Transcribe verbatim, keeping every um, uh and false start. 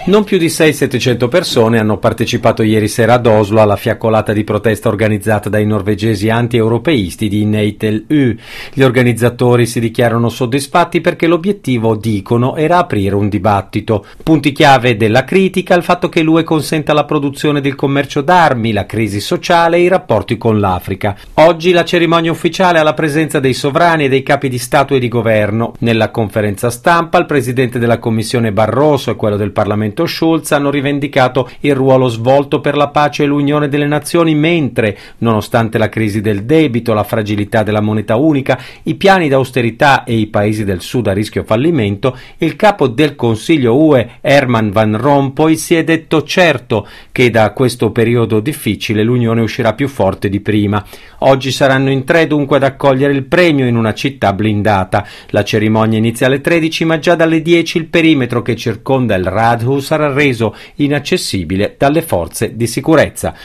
Non più di sei settecento persone hanno partecipato ieri sera ad Oslo alla fiaccolata di protesta organizzata dai norvegesi anti-europeisti di Neitel U. Gli organizzatori si dichiarano soddisfatti perché l'obiettivo, dicono, era aprire un dibattito. Punti chiave della critica: il fatto che l'U E consenta la produzione del commercio d'armi, la crisi sociale e i rapporti con l'Africa. Oggi la cerimonia ufficiale alla presenza dei sovrani e dei capi di Stato e di Governo. Nella conferenza stampa il presidente della Commissione Barroso e quello del Parlamento Schulz hanno rivendicato il ruolo svolto per la pace e l'unione delle nazioni, mentre, nonostante la crisi del debito, la fragilità della moneta unica, i piani d'austerità e i paesi del sud a rischio fallimento, il capo del Consiglio U E, Herman Van Rompuy, si è detto certo che da questo periodo difficile l'Unione uscirà più forte di prima. Oggi saranno in tre dunque ad accogliere il premio in una città blindata. La cerimonia inizia alle tredici, ma già dalle dieci il perimetro che circonda il Rathus sarà reso inaccessibile dalle forze di sicurezza.